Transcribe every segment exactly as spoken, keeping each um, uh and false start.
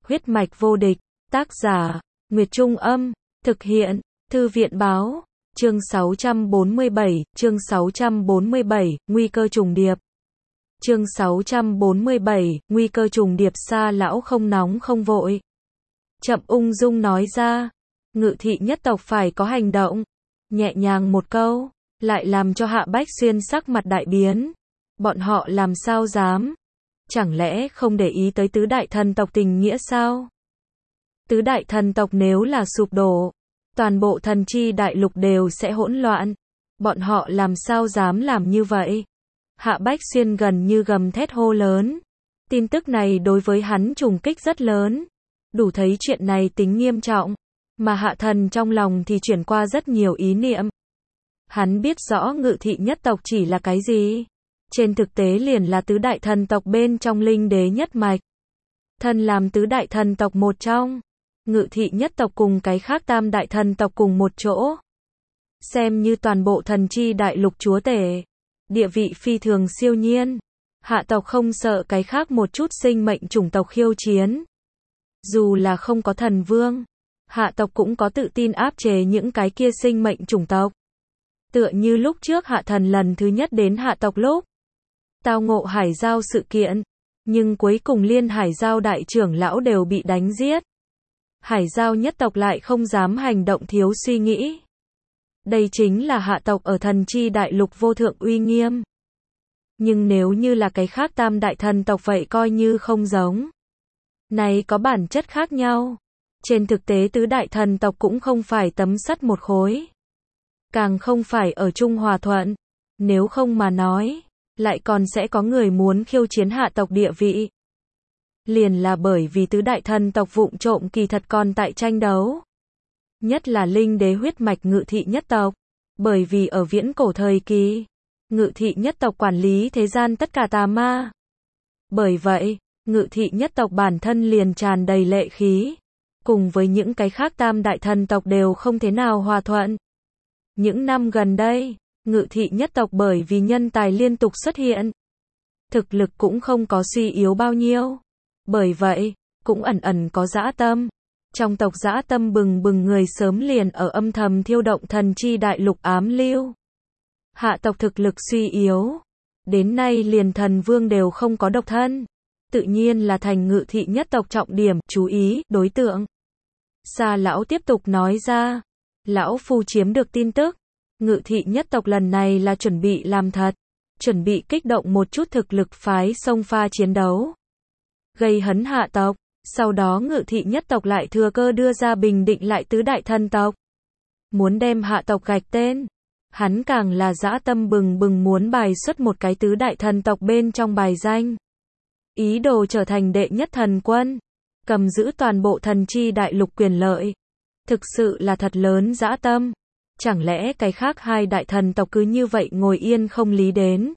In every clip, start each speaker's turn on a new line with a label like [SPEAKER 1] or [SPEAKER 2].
[SPEAKER 1] Huyết mạch vô địch, tác giả, Nguyệt Trung Âm, thực hiện, Thư viện Báo, chương sáu trăm bốn mươi bảy, chương sáu trăm bốn mươi bảy, nguy cơ trùng điệp. Chương sáu trăm bốn mươi bảy, nguy cơ trùng điệp. Sa lão không nóng không vội. Chậm ung dung nói ra, Ngự thị nhất tộc phải có hành động. Nhẹ nhàng một câu, lại làm cho Hạ Bách Xuyên sắc mặt đại biến. Bọn họ làm sao dám? Chẳng lẽ không để ý tới tứ đại thần tộc tình nghĩa sao? Tứ đại thần tộc nếu là sụp đổ, toàn bộ thần chi đại lục đều sẽ hỗn loạn. Bọn họ làm sao dám làm như vậy? Hạ Bách Xuyên gần như gầm thét hô lớn. Tin tức này đối với hắn trùng kích rất lớn. Đủ thấy chuyện này tính nghiêm trọng. Mà Hạ Thần trong lòng thì chuyển qua rất nhiều ý niệm. Hắn biết rõ Ngự thị nhất tộc chỉ là cái gì. Trên thực tế liền là tứ đại thần tộc bên trong linh đế nhất mạch. Thân làm tứ đại thần tộc một trong. Ngự thị nhất tộc cùng cái khác tam đại thần tộc cùng một chỗ. Xem như toàn bộ thần chi đại lục chúa tể. Địa vị phi thường siêu nhiên. Hạ tộc không sợ cái khác một chút sinh mệnh chủng tộc khiêu chiến. Dù là không có thần vương, hạ tộc cũng có tự tin áp chế những cái kia sinh mệnh chủng tộc. Tựa như lúc trước Hạ Thần lần thứ nhất đến hạ tộc lúc tao ngộ hải giao sự kiện, nhưng cuối cùng liên hải giao đại trưởng lão đều bị đánh giết. Hải giao nhất tộc lại không dám hành động thiếu suy nghĩ. Đây chính là hạ tộc ở thần chi đại lục vô thượng uy nghiêm. Nhưng nếu như là cái khác tam đại thần tộc vậy coi như không giống. Này có bản chất khác nhau. Trên thực tế tứ đại thần tộc cũng không phải tấm sắt một khối. Càng không phải ở chung hòa thuận. Nếu không mà nói, lại còn sẽ có người muốn khiêu chiến hạ tộc địa vị. Liền là bởi vì tứ đại thần tộc vụng trộm kỳ thật còn tại tranh đấu. Nhất là linh đế huyết mạch Ngự thị nhất tộc. Bởi vì ở viễn cổ thời kỳ, Ngự thị nhất tộc quản lý thế gian tất cả tà ma. Bởi vậy, Ngự thị nhất tộc bản thân liền tràn đầy lệ khí. Cùng với những cái khác tam đại thần tộc đều không thế nào hòa thuận. Những năm gần đây, Ngự thị nhất tộc bởi vì nhân tài liên tục xuất hiện. Thực lực cũng không có suy yếu bao nhiêu. Bởi vậy, cũng ẩn ẩn có dã tâm. Trong tộc dã tâm bừng bừng người sớm liền ở âm thầm thiêu động thần chi đại lục ám lưu. Hạ tộc thực lực suy yếu. Đến nay liền thần vương đều không có độc thân. Tự nhiên là thành Ngự thị nhất tộc trọng điểm, chú ý, đối tượng. Sa lão tiếp tục nói ra. Lão phu chiếm được tin tức. Ngự thị nhất tộc lần này là chuẩn bị làm thật. Chuẩn bị kích động một chút thực lực phái xông pha chiến đấu. Gây hấn hạ tộc. Sau đó Ngự thị nhất tộc lại thừa cơ đưa ra bình định lại tứ đại thần tộc. Muốn đem hạ tộc gạch tên. Hắn càng là dã tâm bừng bừng muốn bài xuất một cái tứ đại thần tộc bên trong bài danh. Ý đồ trở thành đệ nhất thần quân. Cầm giữ toàn bộ thần chi đại lục quyền lợi. Thực sự là thật lớn dã tâm. Chẳng lẽ cái khác hai đại thần tộc cứ như vậy ngồi yên không lý đến.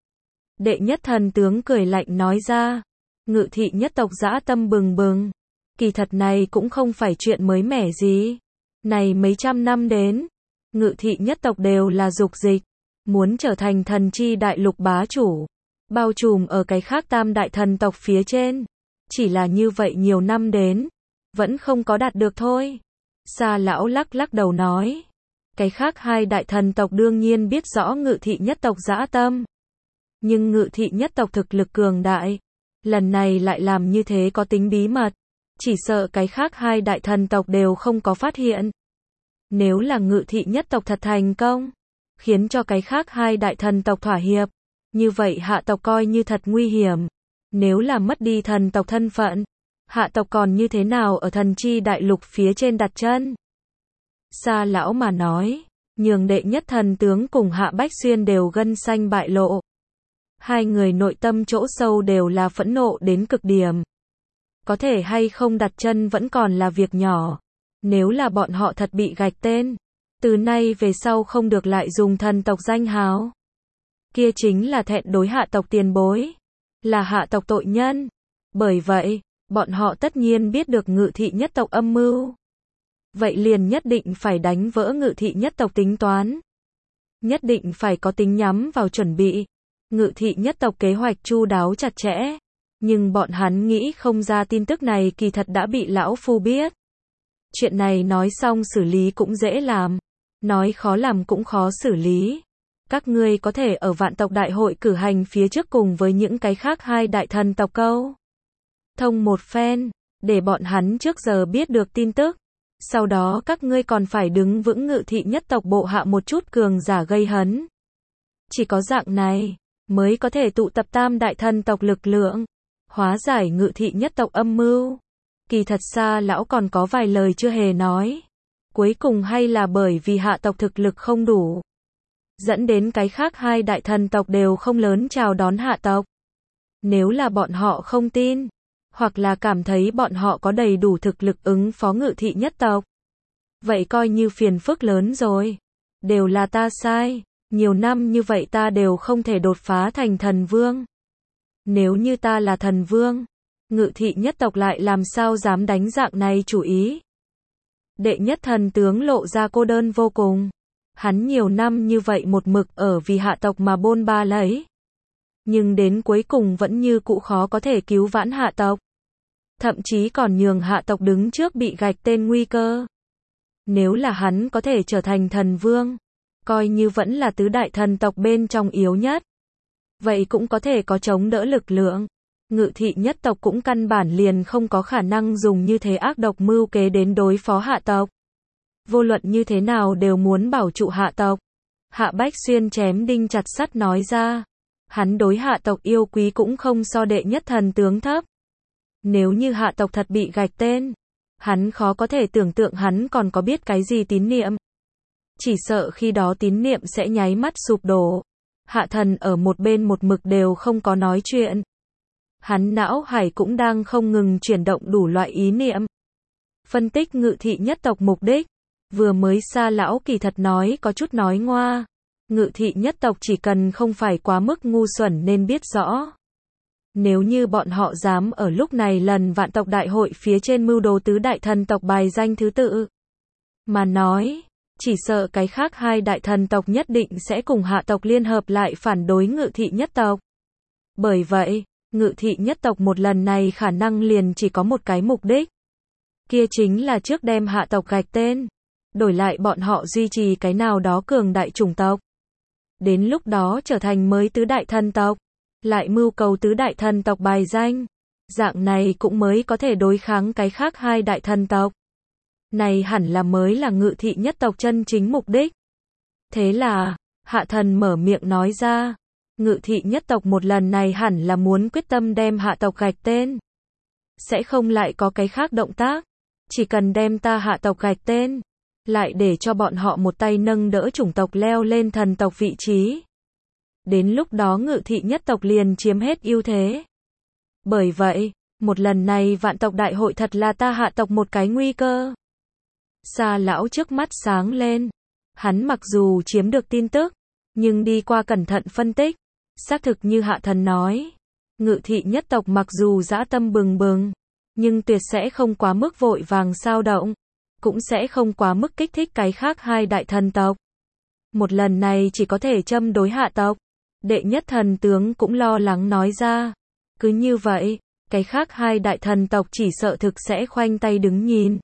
[SPEAKER 1] Đệ nhất thần tướng cười lạnh nói ra. Ngự thị nhất tộc dã tâm bừng bừng. Kỳ thật này cũng không phải chuyện mới mẻ gì. Này mấy trăm năm đến, Ngự thị nhất tộc đều là dục dịch. Muốn trở thành thần chi đại lục bá chủ. Bao trùm ở cái khác tam đại thần tộc phía trên. Chỉ là như vậy nhiều năm đến. Vẫn không có đạt được thôi. Sa lão lắc lắc đầu nói. Cái khác hai đại thần tộc đương nhiên biết rõ Ngự thị nhất tộc dã tâm. Nhưng Ngự thị nhất tộc thực lực cường đại. Lần này lại làm như thế có tính bí mật. Chỉ sợ cái khác hai đại thần tộc đều không có phát hiện. Nếu là Ngự thị nhất tộc thật thành công. Khiến cho cái khác hai đại thần tộc thỏa hiệp. Như vậy hạ tộc coi như thật nguy hiểm. Nếu là mất đi thần tộc thân phận. Hạ tộc còn như thế nào ở thần chi đại lục phía trên đặt chân? Sa lão mà nói. Nhường đệ nhất thần tướng cùng Hạ Bách Xuyên đều gân xanh bại lộ. Hai người nội tâm chỗ sâu đều là phẫn nộ đến cực điểm. Có thể hay không đặt chân vẫn còn là việc nhỏ. Nếu là bọn họ thật bị gạch tên. Từ nay về sau không được lại dùng thần tộc danh hào. Kia chính là thẹn đối hạ tộc tiền bối. Là hạ tộc tội nhân. Bởi vậy, bọn họ tất nhiên biết được Ngự thị nhất tộc âm mưu. Vậy liền nhất định phải đánh vỡ Ngự thị nhất tộc tính toán. Nhất định phải có tính nhắm vào chuẩn bị. Ngự thị nhất tộc kế hoạch chu đáo chặt chẽ. Nhưng bọn hắn nghĩ không ra tin tức này kỳ thật đã bị lão phu biết. Chuyện này nói xong xử lý cũng dễ làm, nói khó làm cũng khó xử lý. Các ngươi có thể ở vạn tộc đại hội cử hành phía trước cùng với những cái khác hai đại thần tộc câu thông một phen, để bọn hắn trước giờ biết được tin tức. Sau đó các ngươi còn phải đứng vững ngự thị nhất tộc bộ hạ một chút cường giả gây hấn. Chỉ có dạng này, mới có thể tụ tập tam đại thần tộc lực lượng, hóa giải ngự thị nhất tộc âm mưu. Kỳ thật Sa lão còn có vài lời chưa hề nói. Cuối cùng hay là bởi vì hạ tộc thực lực không đủ, dẫn đến cái khác hai đại thần tộc đều không lớn chào đón hạ tộc. Nếu là bọn họ không tin, hoặc là cảm thấy bọn họ có đầy đủ thực lực ứng phó ngự thị nhất tộc, vậy coi như phiền phức lớn rồi. Đều là ta sai, nhiều năm như vậy ta đều không thể đột phá thành thần vương. Nếu như ta là thần vương, ngự thị nhất tộc lại làm sao dám đánh dạng này chủ ý. Đệ nhất thần tướng lộ ra cô đơn vô cùng. Hắn nhiều năm như vậy một mực ở vì hạ tộc mà bôn ba lấy. Nhưng đến cuối cùng vẫn như cũ khó có thể cứu vãn hạ tộc. Thậm chí còn nhường hạ tộc đứng trước bị gạch tên nguy cơ. Nếu là hắn có thể trở thành thần vương, coi như vẫn là tứ đại thần tộc bên trong yếu nhất, vậy cũng có thể có chống đỡ lực lượng. Ngự thị nhất tộc cũng căn bản liền không có khả năng dùng như thế ác độc mưu kế đến đối phó hạ tộc. Vô luận như thế nào đều muốn bảo trụ hạ tộc. Hạ Bách Xuyên chém đinh chặt sắt nói ra. Hắn đối hạ tộc yêu quý cũng không so đệ nhất thần tướng thấp. Nếu như hạ tộc thật bị gạch tên, hắn khó có thể tưởng tượng hắn còn có biết cái gì tín niệm. Chỉ sợ khi đó tín niệm sẽ nháy mắt sụp đổ. Hạ thần ở một bên một mực đều không có nói chuyện. Hắn não hải cũng đang không ngừng chuyển động đủ loại ý niệm. Phân tích ngự thị nhất tộc mục đích. Vừa mới Sa lão kỳ thật nói có chút nói ngoa. Ngự thị nhất tộc chỉ cần không phải quá mức ngu xuẩn nên biết rõ. Nếu như bọn họ dám ở lúc này lần vạn tộc đại hội phía trên mưu đồ tứ đại thần tộc bài danh thứ tự mà nói, chỉ sợ cái khác hai đại thần tộc nhất định sẽ cùng hạ tộc liên hợp lại phản đối ngự thị nhất tộc. Bởi vậy, ngự thị nhất tộc một lần này khả năng liền chỉ có một cái mục đích. Kia chính là trước đem hạ tộc gạch tên, đổi lại bọn họ duy trì cái nào đó cường đại chủng tộc. Đến lúc đó trở thành mới tứ đại thần tộc, lại mưu cầu tứ đại thần tộc bài danh. Dạng này cũng mới có thể đối kháng cái khác hai đại thần tộc. Này hẳn là mới là ngự thị nhất tộc chân chính mục đích. Thế là, hạ thần mở miệng nói ra, ngự thị nhất tộc một lần này hẳn là muốn quyết tâm đem hạ tộc gạch tên. Sẽ không lại có cái khác động tác, chỉ cần đem ta hạ tộc gạch tên, lại để cho bọn họ một tay nâng đỡ chủng tộc leo lên thần tộc vị trí. Đến lúc đó ngự thị nhất tộc liền chiếm hết ưu thế. Bởi vậy, một lần này vạn tộc đại hội thật là ta hạ tộc một cái nguy cơ. Sa lão trước mắt sáng lên. Hắn mặc dù chiếm được tin tức, nhưng đi qua cẩn thận phân tích, xác thực như hạ thần nói. Ngự thị nhất tộc mặc dù dã tâm bừng bừng, nhưng tuyệt sẽ không quá mức vội vàng xao động, cũng sẽ không quá mức kích thích cái khác hai đại thần tộc. Một lần này chỉ có thể châm đối hạ tộc. Đệ nhất thần tướng cũng lo lắng nói ra. Cứ như vậy, cái khác hai đại thần tộc chỉ sợ thực sẽ khoanh tay đứng nhìn.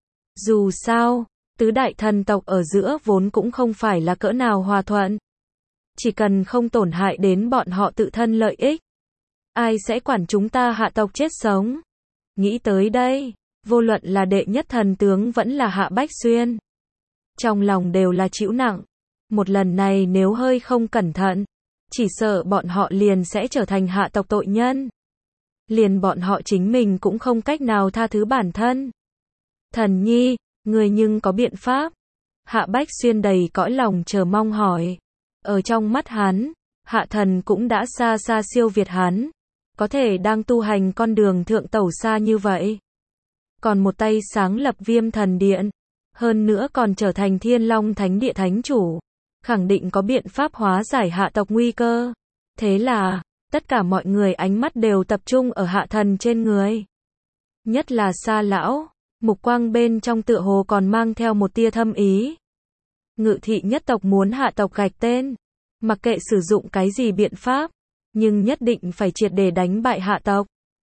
[SPEAKER 1] Dù sao, tứ đại thần tộc ở giữa vốn cũng không phải là cỡ nào hòa thuận. Chỉ cần không tổn hại đến bọn họ tự thân lợi ích, ai sẽ quản chúng ta hạ tộc chết sống. Nghĩ tới đây, vô luận là đệ nhất thần tướng vẫn là Hạ Bách Xuyên, trong lòng đều là chịu nặng. Một lần này nếu hơi không cẩn thận, chỉ sợ bọn họ liền sẽ trở thành hạ tộc tội nhân. Liền bọn họ chính mình cũng không cách nào tha thứ bản thân. Thần nhi, người nhưng có biện pháp? Hạ Bách Xuyên đầy cõi lòng chờ mong hỏi. Ở trong mắt hắn, hạ thần cũng đã xa xa siêu việt hắn. Có thể đang tu hành con đường thượng tẩu xa như vậy. Còn một tay sáng lập Viêm Thần Điện. Hơn nữa còn trở thành Thiên Long Thánh Địa Thánh Chủ. Khẳng định có biện pháp hóa giải hạ tộc nguy cơ. Thế là, tất cả mọi người ánh mắt đều tập trung ở hạ thần trên người. Nhất là Sa lão, mục quang bên trong tựa hồ còn mang theo một tia thâm ý. Ngự thị nhất tộc muốn hạ tộc gạch tên. Mặc kệ sử dụng cái gì biện pháp, nhưng nhất định phải triệt để đánh bại hạ tộc.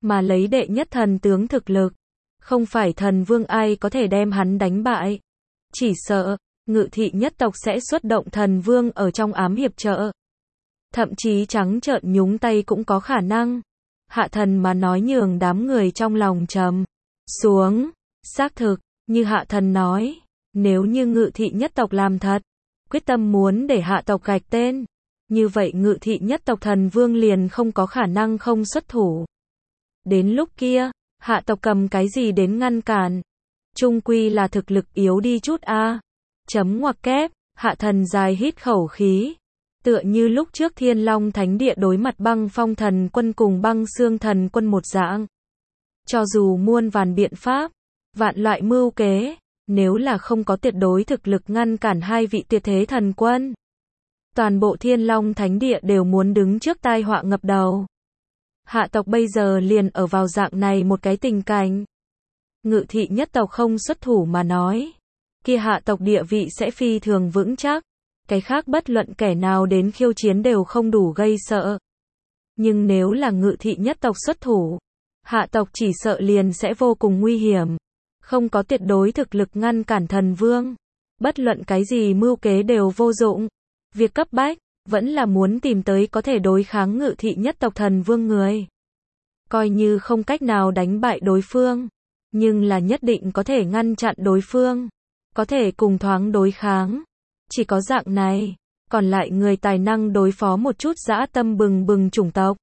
[SPEAKER 1] mà lấy đệ nhất thần tướng thực lực. Không phải thần vương ai có thể đem hắn đánh bại. Chỉ sợ, Ngự thị nhất tộc sẽ xuất động thần vương ở trong ám hiệp trợ. Thậm chí trắng trợn nhúng tay cũng có khả năng. Hạ thần mà nói nhường đám người trong lòng trầm xuống. Xác thực, như hạ thần nói, nếu như Ngự thị nhất tộc làm thật, quyết tâm muốn để hạ tộc gạch tên, như vậy Ngự thị nhất tộc thần vương liền không có khả năng không xuất thủ. Đến lúc kia, hạ tộc cầm cái gì đến ngăn cản? Trung quy là thực lực yếu đi chút a. Chấm ngoặc kép, hạ thần dài hít khẩu khí. Tựa như lúc trước Thiên Long Thánh Địa đối mặt Băng Phong Thần Quân cùng Băng Xương Thần Quân một dạng. Cho dù muôn vàn biện pháp, vạn loại mưu kế, nếu là không có tuyệt đối thực lực ngăn cản hai vị tuyệt thế thần quân, toàn bộ Thiên Long Thánh Địa đều muốn đứng trước tai họa ngập đầu. Hạ tộc bây giờ liền ở vào dạng này một cái tình cảnh. Ngự thị nhất tộc không xuất thủ mà nói, kia hạ tộc địa vị sẽ phi thường vững chắc. Cái khác bất luận kẻ nào đến khiêu chiến đều không đủ gây sợ. Nhưng nếu là Ngự thị nhất tộc xuất thủ, hạ tộc chỉ sợ liền sẽ vô cùng nguy hiểm. Không có tuyệt đối thực lực ngăn cản thần vương. Bất luận cái gì mưu kế đều vô dụng. Việc cấp bách, vẫn là muốn tìm tới có thể đối kháng Ngự thị nhất tộc thần vương người. Coi như không cách nào đánh bại đối phương, nhưng là nhất định có thể ngăn chặn đối phương. Có thể cùng thoáng đối kháng. Chỉ có dạng này, còn lại người tài năng đối phó một chút dã tâm bừng bừng chủng tộc.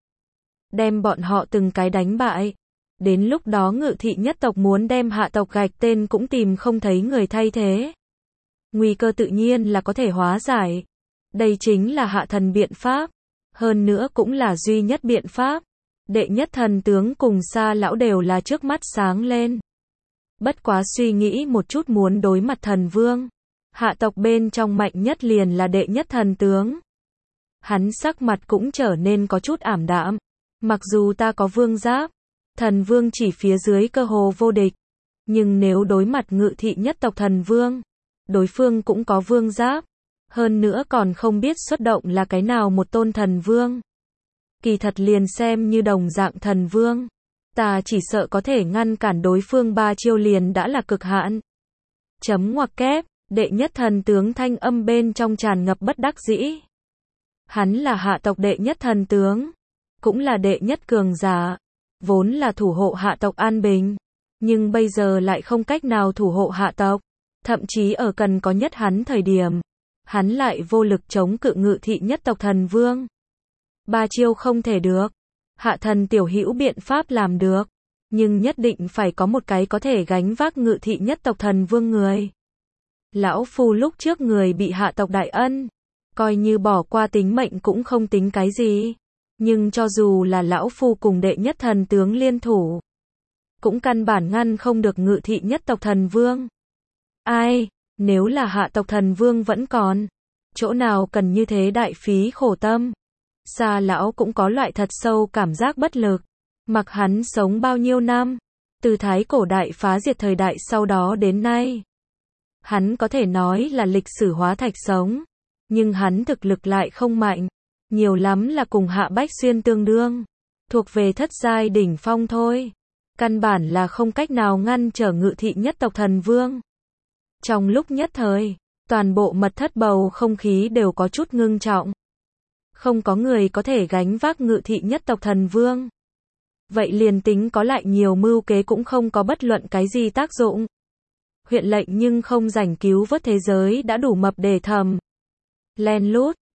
[SPEAKER 1] Đem bọn họ từng cái đánh bại. Đến lúc đó Ngự thị nhất tộc muốn đem hạ tộc gạch tên cũng tìm không thấy người thay thế. Nguy cơ tự nhiên là có thể hóa giải. Đây chính là hạ thần biện pháp. Hơn nữa cũng là duy nhất biện pháp. Đệ nhất thần tướng cùng Sa lão đều là trước mắt sáng lên. Bất quá suy nghĩ một chút muốn đối mặt thần vương. Hạ tộc bên trong mạnh nhất liền là đệ nhất thần tướng. Hắn sắc mặt cũng trở nên có chút ảm đạm. Mặc dù ta có vương giáp, thần vương chỉ phía dưới cơ hồ vô địch. Nhưng nếu đối mặt Ngự thị nhất tộc thần vương, đối phương cũng có vương giáp. Hơn nữa còn không biết xuất động là cái nào một tôn thần vương. Kỳ thật liền xem như đồng dạng thần vương. Ta chỉ sợ có thể ngăn cản đối phương ba chiêu liền đã là cực hạn. Chấm ngoặc kép. Đệ nhất thần tướng thanh âm bên trong tràn ngập bất đắc dĩ. Hắn là hạ tộc đệ nhất thần tướng, cũng là đệ nhất cường giả, vốn là thủ hộ hạ tộc an bình, nhưng bây giờ lại không cách nào thủ hộ hạ tộc, thậm chí ở cần có nhất hắn thời điểm, hắn lại vô lực chống cự Ngự thị nhất tộc thần vương. Ba chiêu không thể được, hạ thần tiểu hữu biện pháp làm được, nhưng nhất định phải có một cái có thể gánh vác Ngự thị nhất tộc thần vương người. Lão phu lúc trước người bị hạ tộc đại ân, coi như bỏ qua tính mệnh cũng không tính cái gì. Nhưng cho dù là lão phu cùng đệ nhất thần tướng liên thủ, cũng căn bản ngăn không được Ngự thị nhất tộc thần vương. Ai, nếu là hạ tộc thần vương vẫn còn, chỗ nào cần như thế đại phí khổ tâm. Sa lão cũng có loại thật sâu cảm giác bất lực. Mặc hắn sống bao nhiêu năm, từ thái cổ đại phá diệt thời đại sau đó đến nay. Hắn có thể nói là lịch sử hóa thạch sống, nhưng hắn thực lực lại không mạnh, nhiều lắm là cùng Hạ Bách Xuyên tương đương, thuộc về thất giai đỉnh phong thôi. Căn bản là không cách nào ngăn trở Ngự thị nhất tộc thần vương. Trong lúc nhất thời, toàn bộ mật thất bầu không khí đều có chút ngưng trọng. Không có người có thể gánh vác Ngự thị nhất tộc thần vương. Vậy liền tính có lại nhiều mưu kế cũng không có bất luận cái gì tác dụng. Huyện lệnh nhưng không rảnh cứu vớt thế giới đã đủ mập để thầm. Len lút,